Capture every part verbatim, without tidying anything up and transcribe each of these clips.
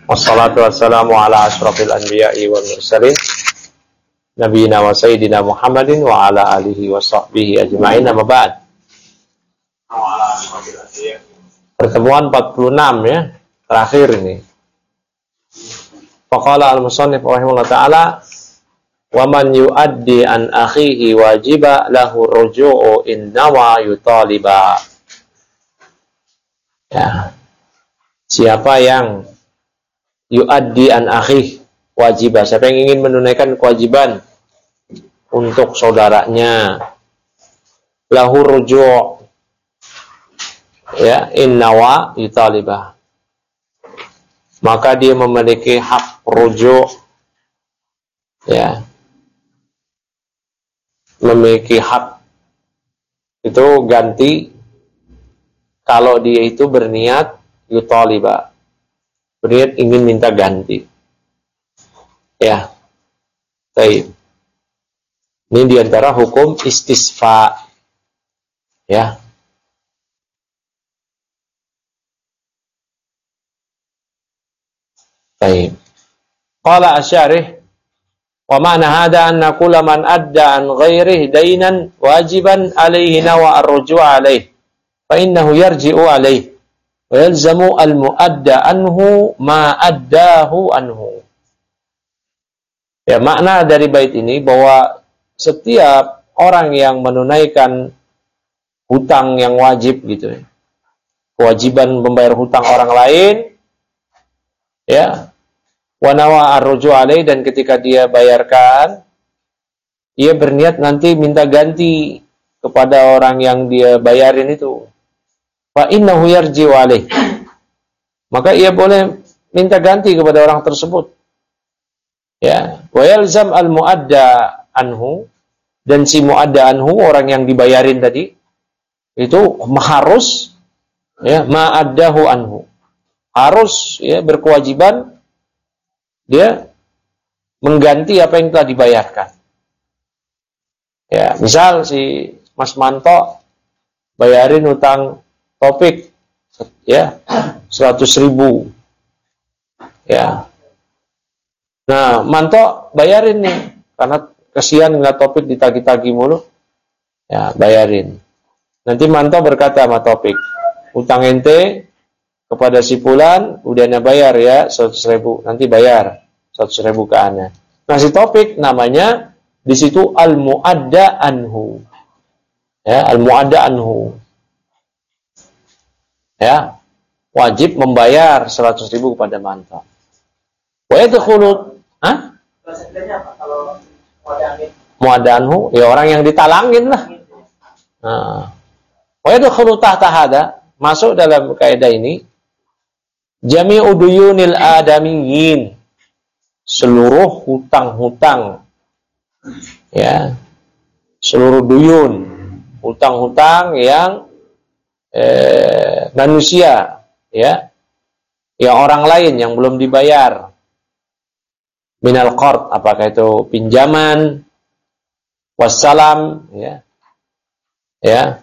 Wassalatu wassalamu ala asyrafil anbiya'i wal mursalin nabiyina wa sayyidina Muhammadin wa ala alihi wa sahbihi ajma'in, amma ba'd. Pertemuan empat puluh enam ya, terakhir ini. Faqala al-musannif rahimahullah ta'ala, wa man yu'addi an akhihi wajiba lahu ruju'u in nawa yutaliba. Ya. Siapa yang yu'addi an akhih wajibah, siapa yang ingin menunaikan kewajiban untuk saudaranya, lahu ruju' ya in nawa yutalibah, maka dia memiliki hak ruju', ya, memiliki hak itu ganti kalau dia itu berniat yutalibah, berniat ingin minta ganti. Ya. Baik. Ini diantara hukum istisfa. Ya. Baik. Qala asy-syarih, wa ma'na hadha anna kulla man adda an ghairihi dainan wajiban alaihi nawa ar-ruju' alaihi fa innahu yarji'u alaihi wa yalzamu al-mu'adda anhu ma addahu anhu. Ya, makna dari bait ini bahwa setiap orang yang menunaikan hutang yang wajib gitu ya, kewajiban membayar hutang orang lain, ya, wa nawa ar-ruju' alaihi, dan ketika dia bayarkan, ia berniat nanti minta ganti kepada orang yang dia bayarin itu. Fa innahu yarji'u alaihi, maka ia boleh minta ganti kepada orang tersebut. Ya, wa yalzam al-mu'adda anhu, dan si mu'adda anhu, orang yang dibayarin tadi, itu harus ya ma'addahu anhu, harus ya berkewajiban dia mengganti apa yang telah dibayarkan. Ya, misal si Mas Manto bayarin utang Topik ya seratus ribu. Ya. Nah, Manto bayarin nih karena kesian ngeliat Topik ditagi-tagi mulu. Ya, bayarin. Nanti Manto berkata sama Topik, utang ente kepada si Fulan udah anda bayar ya seratus ribu, nanti bayar seratus ribu ke ana. Nah, si Topik namanya di situ al-mu'adda anhu. Ya, al-mu'adda anhu. Ya, wajib membayar seratus ribu kepada Manto. Wa yadkhulu, hah? Bahasanya apa kalau mu'adda anhu? Ya orang yang ditalangin lah. Nah, wa yadkhulu tahta hada, masuk dalam kaidah ini jami'u duyunil adamiyyin, seluruh hutang-hutang, ya, seluruh duyun, hutang-hutang yang eh, manusia, ya, yang orang lain yang belum dibayar, minal qard, apakah itu pinjaman, wassalam, ya, ya,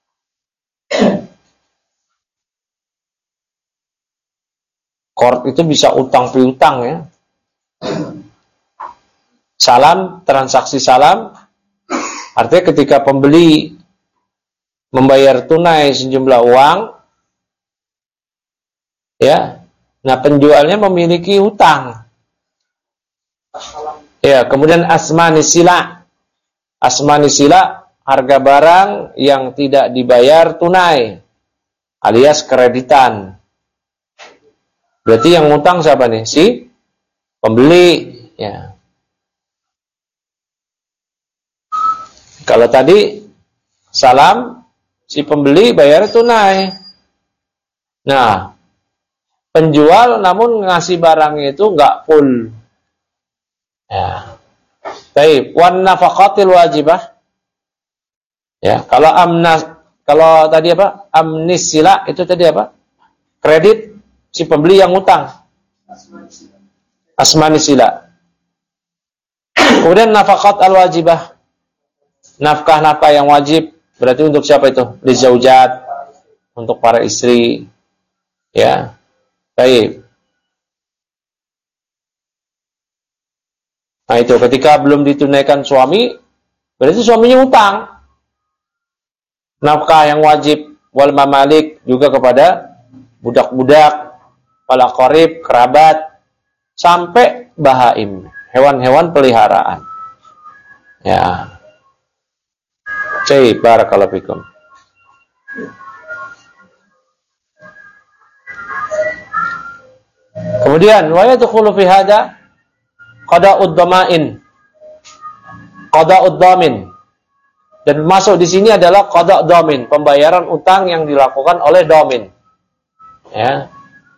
qard itu bisa utang piutang ya. Salam, transaksi salam, artinya ketika pembeli membayar tunai sejumlah uang, ya, nah penjualnya memiliki hutang. Ya, kemudian asmani sila, asmani sila, harga barang yang tidak dibayar tunai, alias kreditan. Berarti yang hutang siapa nih? Si pembeli, ya. Kalau tadi salam, si pembeli bayar tunai. Nah, penjual namun ngasih barangnya itu enggak full. Ya. Baik, wan nafaqatil wajibah. Ya, kalau amnas, kalau tadi apa? Amnis sila itu tadi apa? Kredit si pembeli yang utang. Asmani sila. Kemudian nafaqat al-wajibah. Nafkah-nafkah yang wajib, berarti untuk siapa itu? Lizaujat, untuk para istri. Ya. Baik. Nah itu ketika belum ditunaikan suami, berarti suaminya utang. Nafkah yang wajib wal mamalik juga kepada budak-budak, wal aqarib, kerabat, sampai bahaim, hewan-hewan peliharaan. Ya. Cai barakallahu fikum. Kemudian wa yadkhulu fi hada qada'ud dhamain. Qada'ud dhamin. Dan masuk di sini adalah qada' dhamin, pembayaran utang yang dilakukan oleh dhamin. Ya.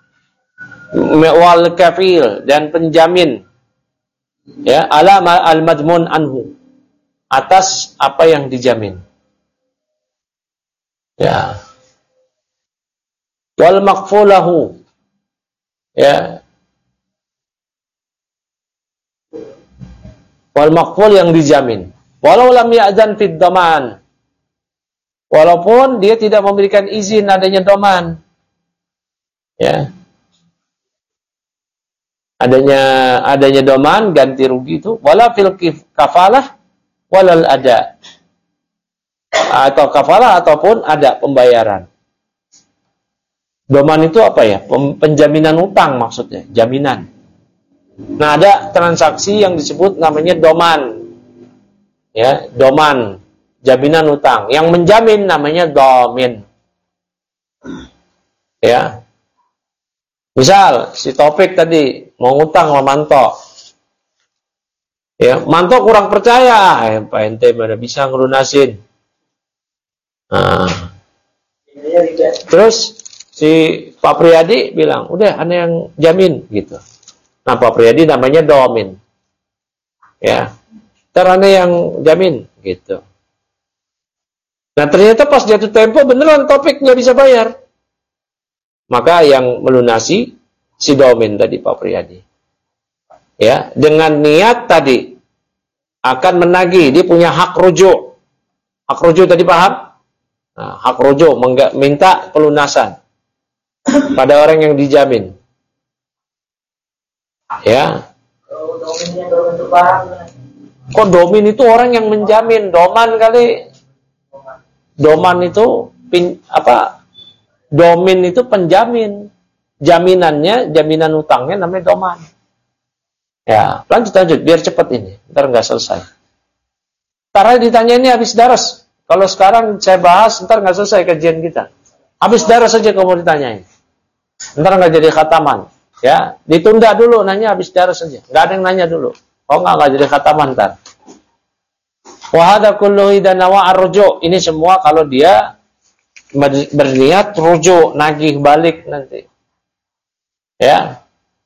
Wal kafil, dan penjamin. Ya, ala al-madmun anhu. Atas apa yang dijamin. Ya. Wal makfulahu. Ya. Wal makful yang dijamin. Walau lam ya'zan fid dhaman. Walaupun dia tidak memberikan izin adanya dhaman. Ya. Adanya adanya dhaman, ganti rugi itu wala fil kafalah walal ada. Atau kafalah ataupun ada pembayaran. Dhaman itu apa ya? Penjaminan utang maksudnya, jaminan. Nah, ada transaksi yang disebut namanya dhaman. Ya, dhaman, jaminan utang. Yang menjamin namanya dhamin. Ya. Misal si Taufik tadi mau ngutang sama Manto. Ya, Manto kurang percaya, eh, Pak ente mana bisa ngelunasin. Nah. Terus si Pak Priyadi bilang, udah ane yang jamin gitu. Nah, Pak Priyadi namanya dhamin. Ya. Ane yang jamin gitu. Nah, ternyata pas jatuh tempo beneran Taufik nggak bisa bayar. Maka yang melunasi si dhamin tadi Pak Priyadi. Ya, dengan niat tadi akan menagih, dia punya hak rujuk. Hak rujuk tadi paham? Nah, hak rujuk minta pelunasan pada orang yang dijamin. Ya. Kok dhamin itu orang yang menjamin? Dhaman kali. Dhaman itu pin, apa? Dhamin itu penjamin. Jaminannya, jaminan utangnya namanya dhaman. Ya, lanjut lanjut biar cepat ini. Ntar nggak selesai. Ntar ditanya ini habis daras. Kalau sekarang saya bahas, ntar nggak selesai kajian kita. Habis daras saja kamu ditanyain. Ntar nggak jadi khataman. Ya, ditunda dulu nanya habis daras saja. Nggak ada yang nanya dulu. Oh nggak nggak jadi khataman ntar. Wa hadza kullu idza nawa ar-ruju'. Ini semua kalau dia berniat rujuk, nagih balik nanti. Ya.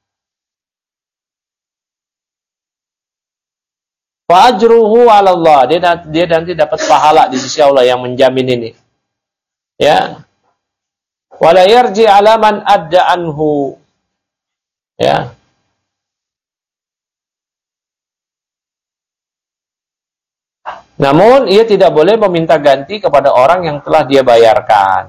Fa ajruhu 'ala Allah. Dia dia nanti dapat pahala di sisi Allah yang menjamin ini. Ya. Wala yarji 'ala man adda anhu. Ya. Namun ia tidak boleh meminta ganti kepada orang yang telah dia bayarkan.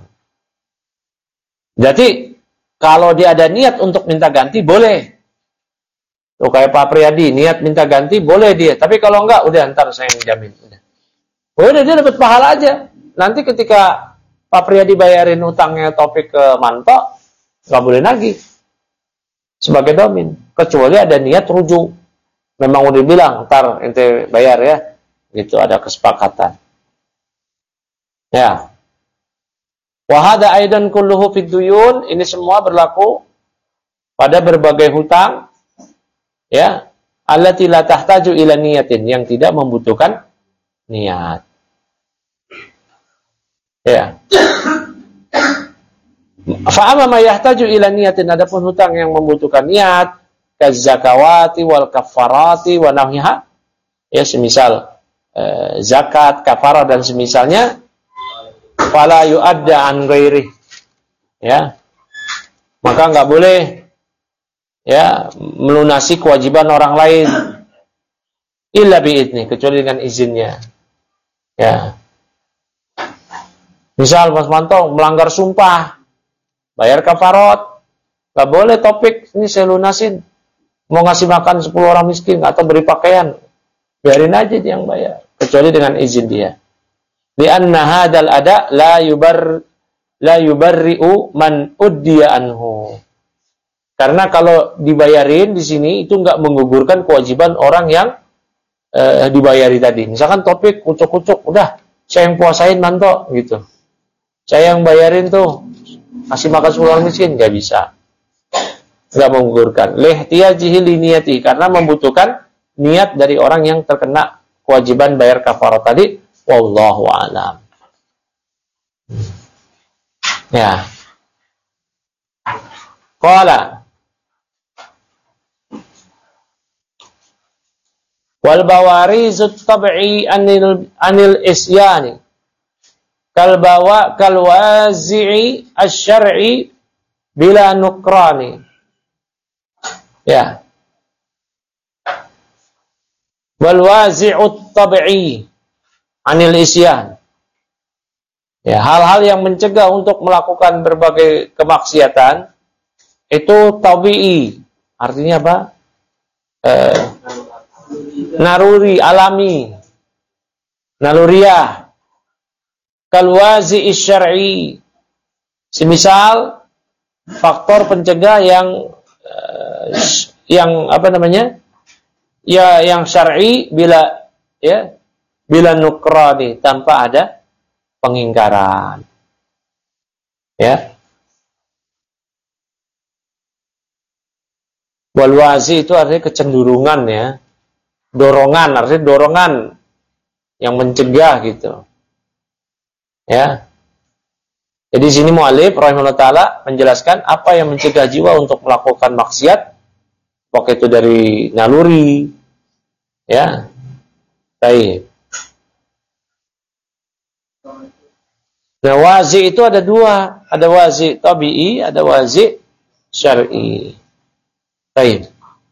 Jadi kalau dia ada niat untuk minta ganti boleh. Tuh kayak Pak Priyadi niat minta ganti boleh dia. Tapi kalau enggak udah ntar saya yang jamin. Udah, udah dia dapat pahala aja. Nanti ketika Pak Priyadi bayarin utangnya Taufik ke Manto, nggak boleh nagih sebagai dhamin. Kecuali ada niat rujuk. Memang udah bilang ntar ente bayar ya. Itu ada kesepakatan. Ya. Wa hadza aidan kulluhu fid duyun, ini semua berlaku pada berbagai hutang ya, allati la tahtaju ila niyatin, yang tidak membutuhkan niat. Ya. Fa amma ma yahtaju ila niyatin, adapun hutang yang membutuhkan niat, kaz zakawati wal kafarati wa nahwiha, ya semisal zakat, kafarah dan semisalnya, fala yu'adda an ghairi. Ya. Maka enggak boleh ya melunasi kewajiban orang lain illa bi'idni, kecuali dengan izinnya. Ya. Misal Mas Manto melanggar sumpah, bayar kafarat, enggak boleh Taufik, ini saya lunasin. mau ngasih makan sepuluh orang miskin atau beri pakaian, biarin aja dia yang bayar, kecuali dengan izin dia. Li'anna hadzal ada la yubar la yubarri'u man uddiya anhu. Karena kalau dibayarin di sini itu enggak menggugurkan kewajiban orang yang eh, dibayari tadi. Misalkan topik kucuk-kucuk, udah saya yang puasain manto gitu. Saya yang bayarin tuh, kasih makan sepuluh orang miskin, enggak bisa. Enggak menggugurkan. Lihtiyajihi liniyati, karena membutuhkan niat dari orang yang terkena kewajiban bayar kafarah tadi. Wallahu a'lam. Ya. Qala wal bawarizut tab'i anil anil isyani kal bawa kal wazi'i asy-syar'i bila nukrani. Ya. Wal wazi'ut tab'i anil isyan. Ya, hal-hal yang mencegah untuk melakukan berbagai kemaksiatan itu tabi'i. Artinya apa? Eh, naruri, alami. Naluriah. Kalwazi isyar'i. Semisal faktor pencegah yang eh, yang apa namanya? Ya, yang syar'i bila ya bila nukrani, tanpa ada pengingkaran. Ya. Walwazi itu artinya kecenderungan ya. Dorongan, artinya dorongan yang mencegah gitu. Ya. Jadi sini mu'alif rahimahullah ta'ala menjelaskan apa yang mencegah jiwa untuk melakukan maksiat. Apakah itu dari naluri. Ya. Baik. Nah, wazi itu ada dua. Ada wazi tabi'i, ada wazi syar'i. Baik.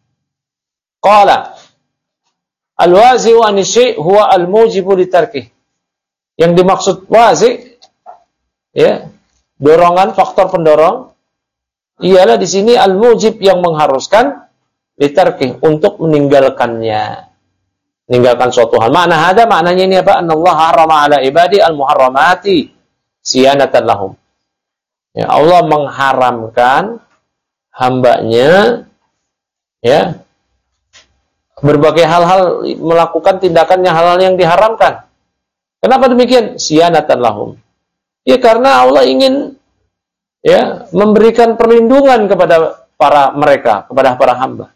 Qala al-wazi'u an syai' huwa al-mujibu li tarkih. Yang dimaksud wazi ya, dorongan, faktor pendorong ialah di sini al-mujib yang mengharuskan li tarkih, untuk meninggalkannya. Meninggalkan suatu hal. Makna hada, maknanya ini apa? Anallahu harrama ala ibadi al-muharramati siyanatan lahum. Ya, Allah mengharamkan hambanya ya berbagai hal-hal, melakukan tindakannya hal-hal yang diharamkan. Kenapa demikian? Siyanatan lahum. Ya karena Allah ingin ya memberikan perlindungan kepada para mereka, kepada para hamba.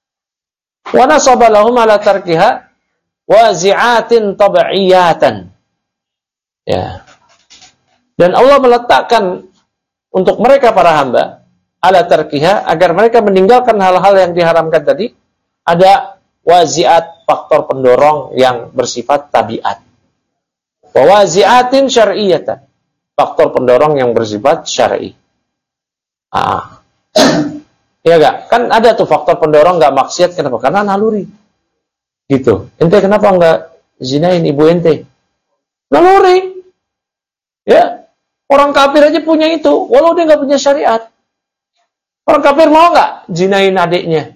Wa nasaba lahum ala tarkiha wazi'atin tab'iyatan. Ya. Dan Allah meletakkan untuk mereka para hamba ala tarkiha, agar mereka meninggalkan hal-hal yang diharamkan tadi, ada wazi'at, faktor pendorong yang bersifat tabiat. Wa wazi'atin syar'iyatan, faktor pendorong yang bersifat syar'i. Ah. Ya enggak? Kan ada tuh faktor pendorong enggak maksiat, kenapa? Karena naluri. Gitu. Ente kenapa enggak zinain ibu ente? Naluri. Ya. Orang kafir aja punya itu, walau dia nggak punya syariat. Orang kafir mau nggak zinain adiknya,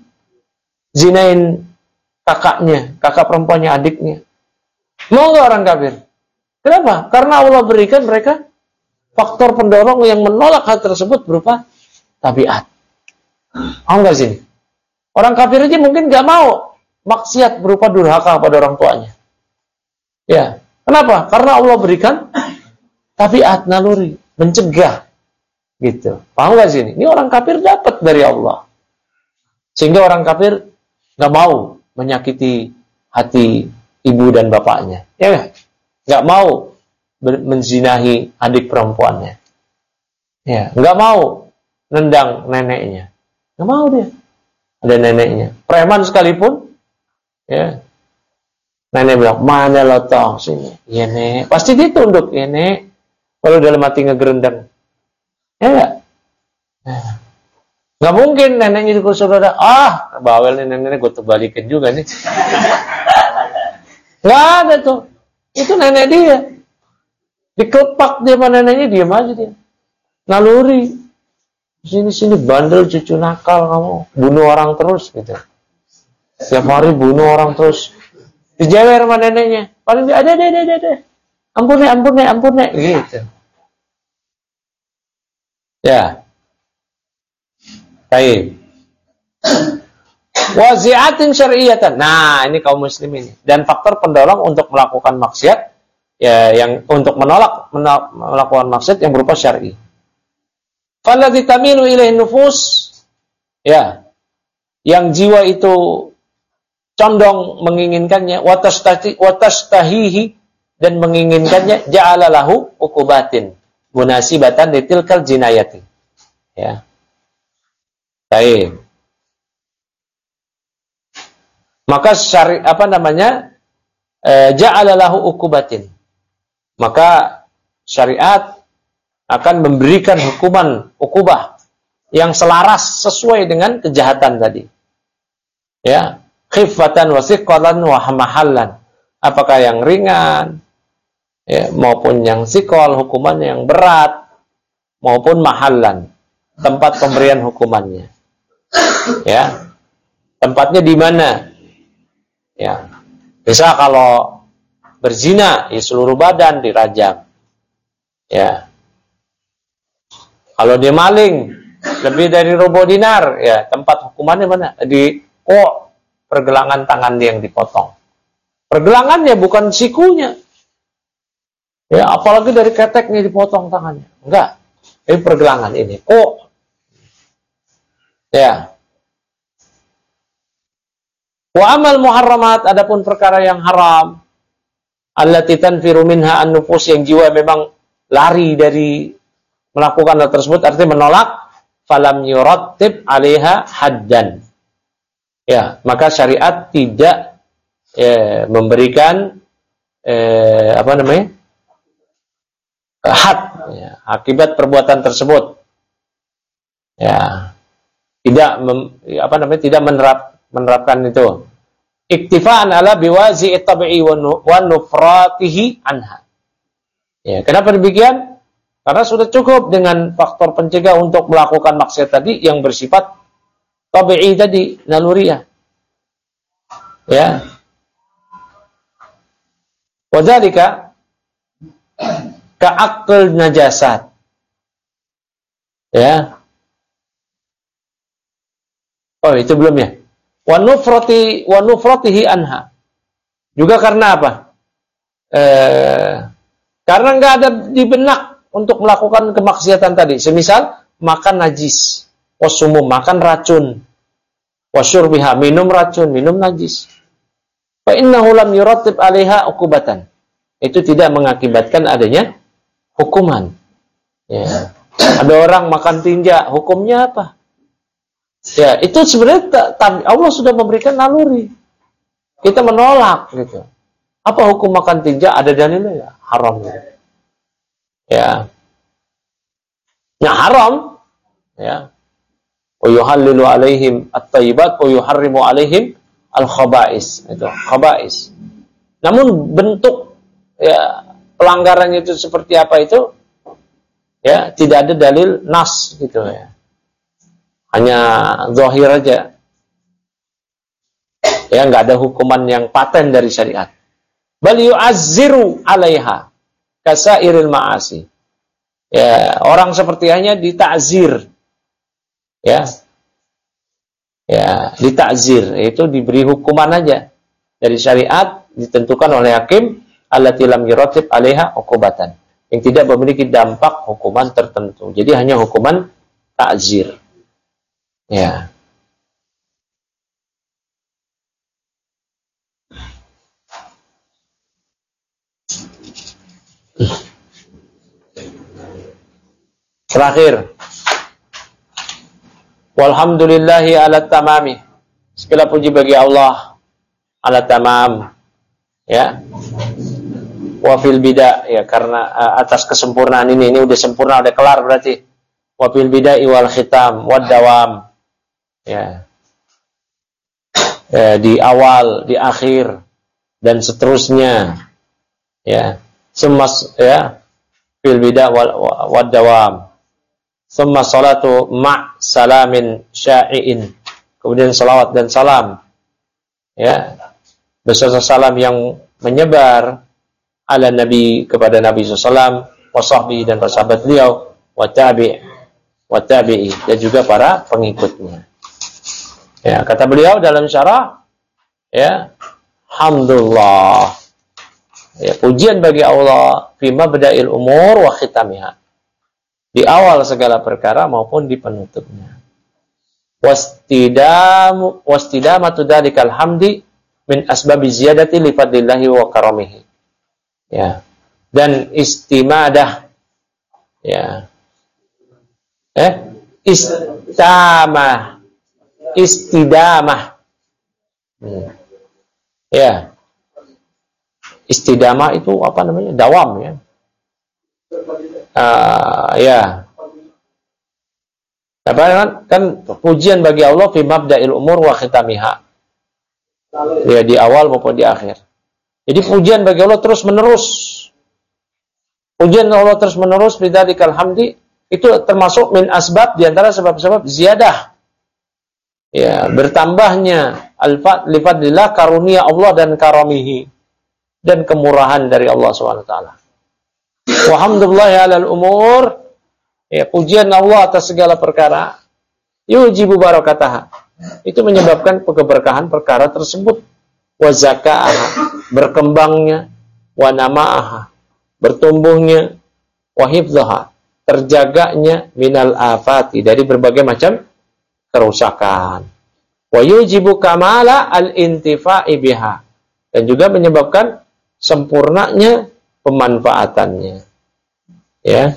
zinain kakaknya, kakak perempuannya, adiknya? Mau nggak orang kafir? Kenapa? Karena Allah berikan mereka faktor pendorong yang menolak hal tersebut berupa tabiat. Mau nggak sini? Orang kafir aja mungkin nggak mau maksiat berupa durhaka pada orang tuanya. Ya, kenapa? Karena Allah berikan tabiat, naluri, mencegah. Gitu. Paham gak sini? Ini orang kafir dapat dari Allah. Sehingga orang kafir gak mau menyakiti hati ibu dan bapaknya. Ya gak? Gak mau menzinahi adik perempuannya. Ya, gak mau nendang neneknya. Gak mau dia. Ada neneknya. Preman sekalipun, ya. Nenek bilang, mana lo toh sini? Ya nek. Pasti ditunduk, ya nek. Kalau dalam hati ngegerendang. Ya enggak? Nah. Nggak mungkin neneknya di saudara, ah, bawel nih nenek, gue terbalikin juga nih. Nggak ada tuh. Itu nenek dia. Dikelepak dia sama neneknya, diam aja dia. Naluri. Sini-sini bandel, cucu nakal kamu, bunuh orang terus gitu. Setiap hari bunuh orang terus. Dijewer sama neneknya. Paling dia ada, ada, ada, ada. Ampun nek, ampun nek, ampun nek, gitu. Ya. Baik. Wazi'atin syar'iyatan. Nah, ini kaum muslimin. Dan faktor pendorong untuk melakukan maksiat, ya, yang untuk menolak, menolak melakukan maksiat yang berupa syar'i. Falladzi tamilu ilaihi nufus, ya, yang jiwa itu condong menginginkannya, watastahihi, dan menginginkannya, ja'ala lahu uqubatin munasibatan litilkal jinayati. Ya. Baik. Maka syari, apa namanya? E, ja'ala lahu uqubatin. Maka syariat akan memberikan hukuman, ukubah yang selaras sesuai dengan kejahatan tadi. Ya, khifatan wa thiqalan wa mahallan. Apakah yang ringan, ya, maupun yang sikol, hukuman yang berat, maupun mahallan, tempat pemberian hukumannya. Ya, tempatnya di mana? Ya, bisa kalau berzina, ya seluruh badan dirajam. Ya. Kalau dia maling lebih dari rubuh dinar, ya tempat hukumannya mana? Di kok pergelangan tangan dia yang dipotong. Pergelangannya bukan sikunya. Ya, apalagi dari keteknya dipotong tangannya. Enggak. Ini pergelangan ini. Kok. Ya. Wa amal muharramat, adapun perkara yang haram, allati tanfiru minha an-nufus, yang jiwa memang lari dari melakukan hal tersebut, artinya menolak, falam yurattib 'alaiha haddan. Ya, maka syariat tidak eh, memberikan eh, apa namanya? had, ya, akibat perbuatan tersebut. Ya. Tidak mem, apa namanya? Tidak menerap menerapkan itu. Iktifaan ala biwazi'i tabi'i wa nufratihi anha. Ya, kenapa demikian? Karena sudah cukup dengan faktor pencegah untuk melakukan maksiat tadi yang bersifat tabi'i tadi, naluriah. Ya. Wadzalika ka'aql najasat. Ya. Oh, itu belum ya. Wa nufrati wa nufratihi anha. Juga karena apa? Eh, karena enggak ada di benak untuk melakukan kemaksiatan tadi. Semisal makan najis, wasumum, makan racun, wasyurbiha, minum racun, minum najis. Fa innahu lam yurattib 'alaiha uqubatan. Itu tidak mengakibatkan adanya hukuman. Ya. Ada orang makan tinja, hukumnya apa? Ya, itu sebenarnya Allah sudah memberikan naluri. Kita menolak gitu. Apa hukum makan tinja? Ada dalilnya ya? Haram gitu. Ya. Ya haram. Ya. Wa yuhallilu alaihim at-thayyibat wa yuharrimu alaihim al-khaba'is. Itu, khaba'is. Namun bentuk ya pelanggarannya itu seperti apa itu? Ya, tidak ada dalil nas gitu ya. Hanya zahir aja. Ya, enggak ada hukuman yang paten dari syariat. Bal yu'azziru 'alaiha kasairil ma'asi. Ya, orang seperti hanya ditakzir. Ya. Ya, ditakzir, itu diberi hukuman aja dari syariat, ditentukan oleh hakim allati lam yurattib 'alaiha uqubatan, yang tidak memiliki dampak hukuman tertentu. Jadi hanya hukuman takzir. Ya. Terakhir, walhamdulillahi ala tamami. Segala puji bagi Allah ala tamam. Ya. Wa fil bida, ya, karena uh, atas kesempurnaan ini, ini udah sempurna, udah kelar berarti. Wa fil bidai wal khitam wad dawam. Ya. Ya, di awal, di akhir, dan seterusnya. Ya. Semas, ya. Fil bida wal wad dawam. Thumma salatu ma' salamin sya'i'in. Kemudian salawat dan salam. Ya. Beserta salam yang menyebar ala Nabi, kepada Nabi sallallahu alaihi wasallam, wa sahbihi dan para sahabat beliau, wa tabi' wa tabi'i dan juga para pengikutnya. Ya, kata beliau dalam syarah, ya, hamdulillah. Ya, pujian bagi Allah fi mabda'il umur wa khitamiha. Di awal segala perkara maupun di penutupnya. Wastidamu wastidamatu dalikal hamdi min asbabi ziyadati li fadlillahi wa karamihi. Ya. Dan istimadah, ya. Eh, istamah. Istidamah. Hmm. Ya. Istidamah itu apa namanya? Dawam, ya. Uh, ya. Apa kan, kan pujian bagi Allah fi mabda'il umur wa khitamiha. Ya, di awal maupun di akhir. Jadi pujian bagi Allah terus menerus. Pujian Allah terus menerus bidzalikal hamdi itu termasuk min asbab, di antara sebab-sebab ziyadah. Ya, bertambahnya al-fat li fadlillah, karunia Allah dan karamihi, dan kemurahan dari Allah subhanahu wa taala. Walhamdulillahi alal umur, ya, pujian Allah atas segala perkara, yujibu barakataha, itu menyebabkan keberkahan perkara tersebut, wa zakaaha, berkembangnya, wa namaaha, bertumbuhnya, wa hifdzaha, terjaganya, minal afati, dari berbagai macam kerusakan, wa yujibu kamala al-intifa'i biha, dan juga menyebabkan sempurnanya pemanfaatannya. Ya.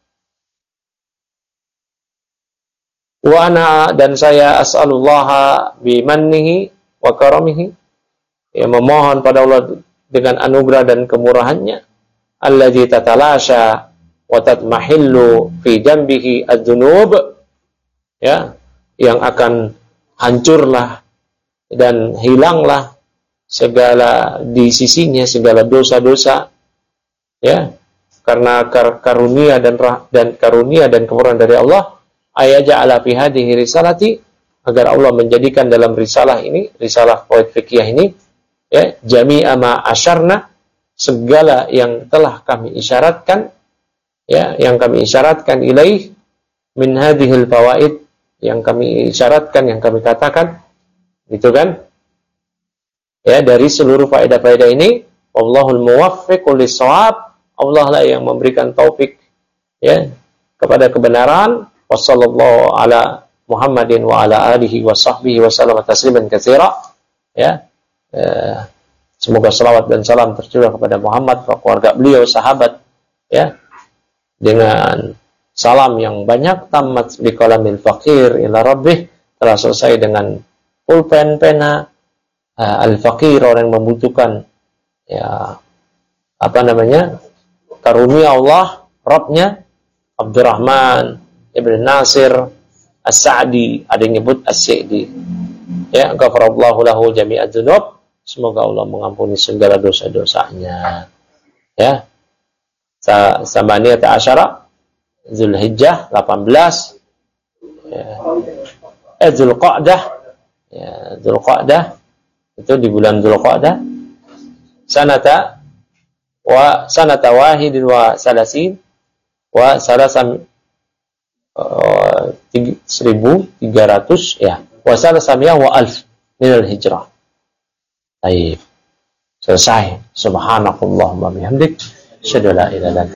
Wa ana, dan saya as'alullaha bimannihi wa karamihi, ya, memohon pada Allah dengan anugerah dan kemurahannya, alladzi tatalasha wa tatmahillu fi jambihi ad-dzunub, ya, yang akan hancurlah dan hilanglah segala di sisinya segala dosa-dosa, ya, karena kar- karunia dan rah- dan karunia dan kemurahan dari Allah, ayaja'ala fi hadhihi risalati, agar Allah menjadikan dalam risalah ini, risalah qawaid fiqhiyah ini, ya, jami'a ma asyarna, segala yang telah kami isyaratkan, ya, yang kami isyaratkan ilaih min hadhil fawaid, yang kami isyaratkan, yang kami katakan, gitu kan? Ya, dari seluruh faedah-faedah ini, Wallahul muwaffiqu lis-shawab, Allah lah yang memberikan taufik, ya, kepada kebenaran. Wassallallahu ala Muhammadin wa ala alihi wa sahbihi wa sallam tasliman katsira. Ya. Eh, semoga salawat dan salam tercurah kepada Muhammad, keluarga beliau, sahabat, ya, dengan salam yang banyak. Tamat biqalamil faqir ila rabbih, telah selesai dengan pulpen pena uh, al-faqir, orang yang membutuhkan, ya, apa namanya, karunia Allah, Rabbnya, Abdurrahman Ibn Nasir As-Sa'di, ada yang nyebut As-Sa'di, ya, ghafarallahu lahu jami'ad dzunub, semoga Allah mengampuni segala dosa-dosanya, ya. Samaniyata asyara Zulhijjah delapan belas, ya. Eh Zulqa'dah, ya, Zulqa'dah itu di bulan Zulqa'dah, sanata wa sanata wahidin wa salasin wa salasam uh, seribu tiga ratus, ya, wa salasamiyah wa alf minal hijrah. Baik, selesai. Subhanakallahumma bihamdik, asyhadu an la ilaha illa anta